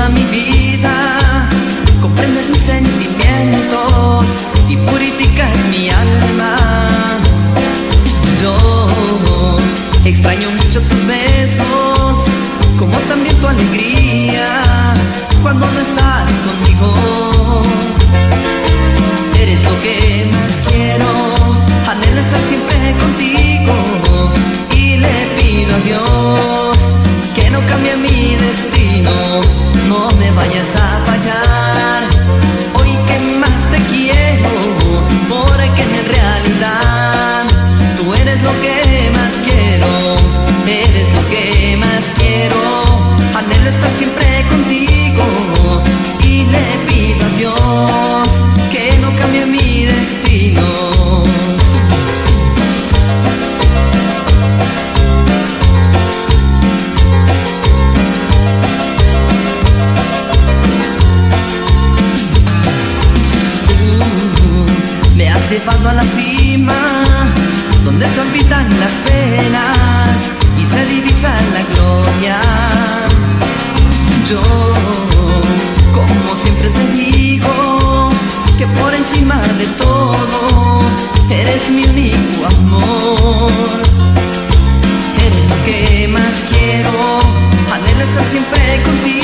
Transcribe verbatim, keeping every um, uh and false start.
toda mi vida, comprendes mis sentimientos y purificas mi alma. Yo extraño mucho tus besos, como también tu alegría cuando no estás conmigo. Eres lo que más quiero, anhelo estar siempre contigo y le pido a Dios que no cambie mi destino, no me vayas a fallar. Hoy que más te quiero, porque en realidad tú eres lo que más quiero, eres lo que más quiero. Anhelo estar siempre contigo y le pido a Dios que no cambie mi destino. Llevando a la cima, donde se olvidan las penas y se divisa la gloria. Yo, como siempre te digo, que por encima de todo, eres mi único amor. Eres lo que más quiero, anhelo estar siempre contigo